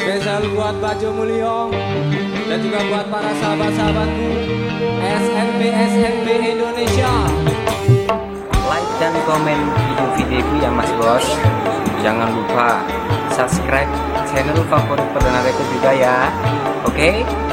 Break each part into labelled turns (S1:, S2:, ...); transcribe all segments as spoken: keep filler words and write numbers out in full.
S1: Spesial buat Bajo Mulyo dan juga buat para sahabat-sahabatku S N B S N B Indonesia.
S2: Like dan komen video-videoku ya Mas Bos. Jangan lupa subscribe channel favorit perdana record juga ya. Oke okay?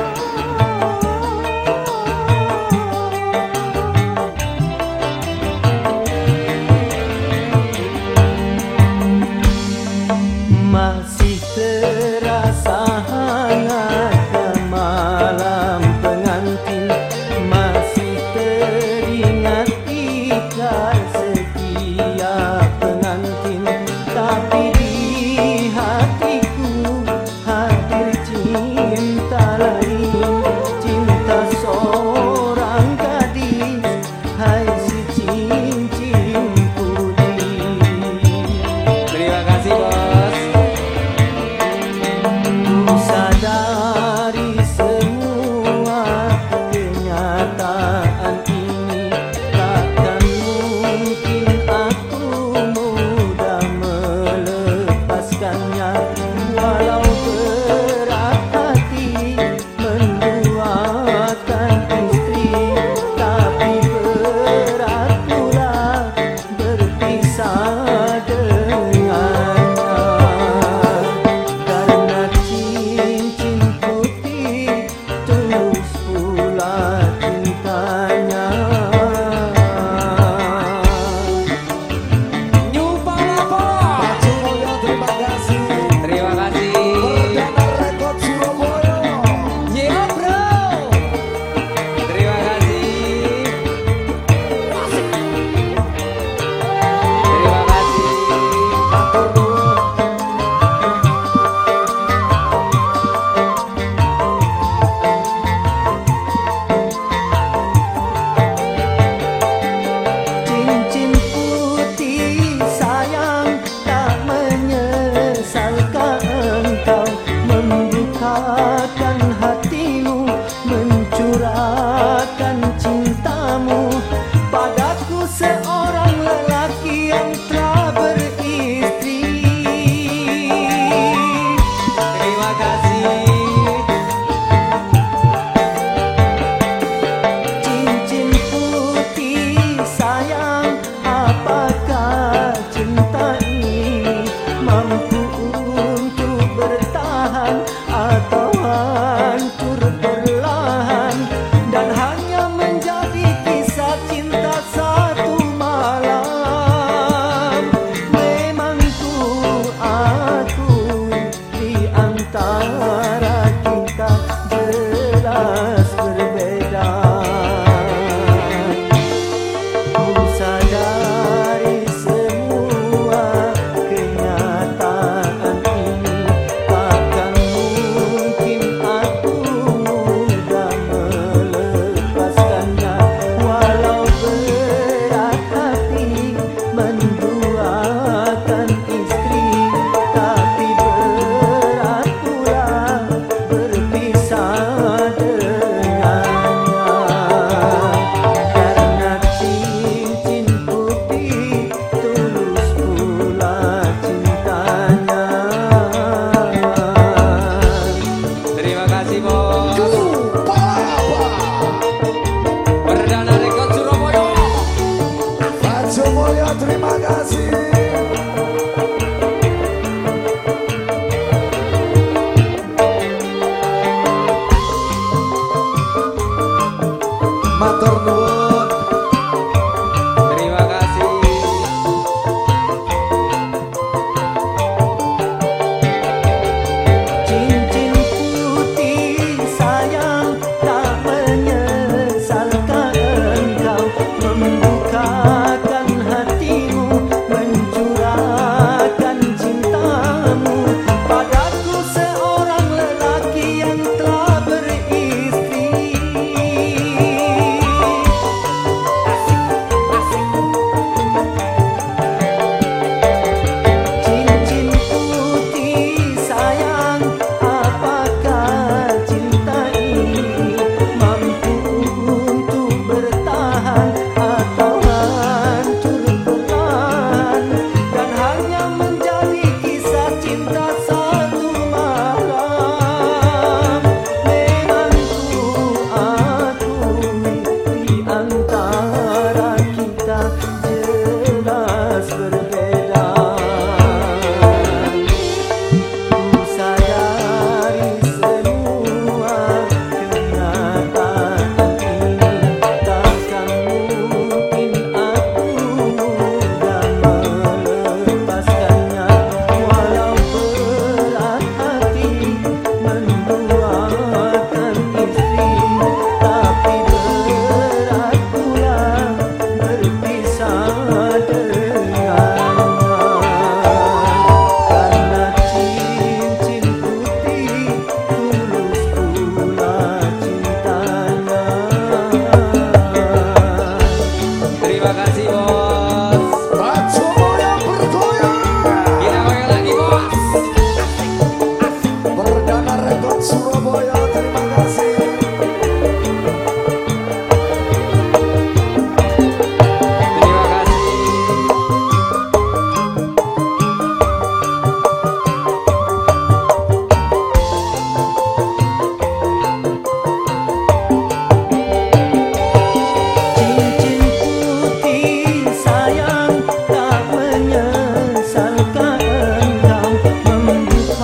S3: Masih terasa hangatnya malam pengantin, masih teringat ikat setiap pengantin. Tapi di hatiku hadir cinta lain.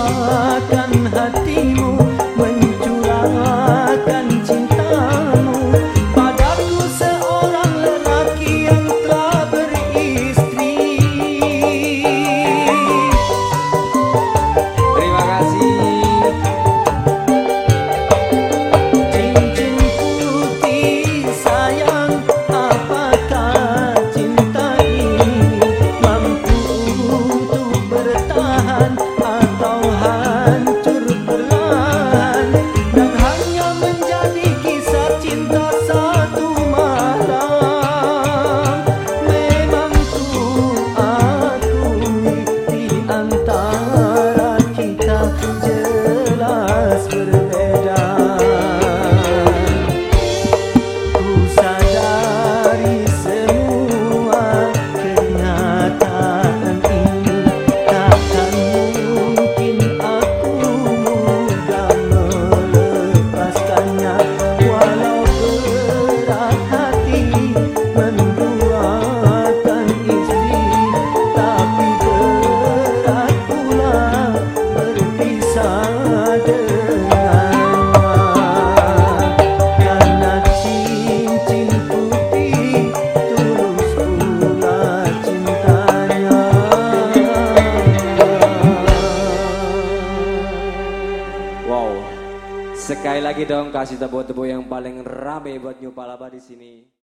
S3: menyuarakan hatimu, mencurahkan cintamu padaku seorang lelaki yang telah beristri.
S1: Terima kasih.
S3: Cincin putih sayang, apakah cinta ini mampu untuk bertahan atau hancur perlahan, dan hanya menjadi kisah cinta satu malam. Memang ku akui di antara kita jelas berbeda. Ku sadari semua kenyataan ini, takkan mungkin aku mudah melepaskannya. Walau berat hati menduakan istri, tapi berat pula berpisah dengannya. Karena cincin putih tulus pula cintanya.
S1: Wow. Sekali lagi dong kasih tepuk-tepuk yang paling rame buat New Palapa di sini.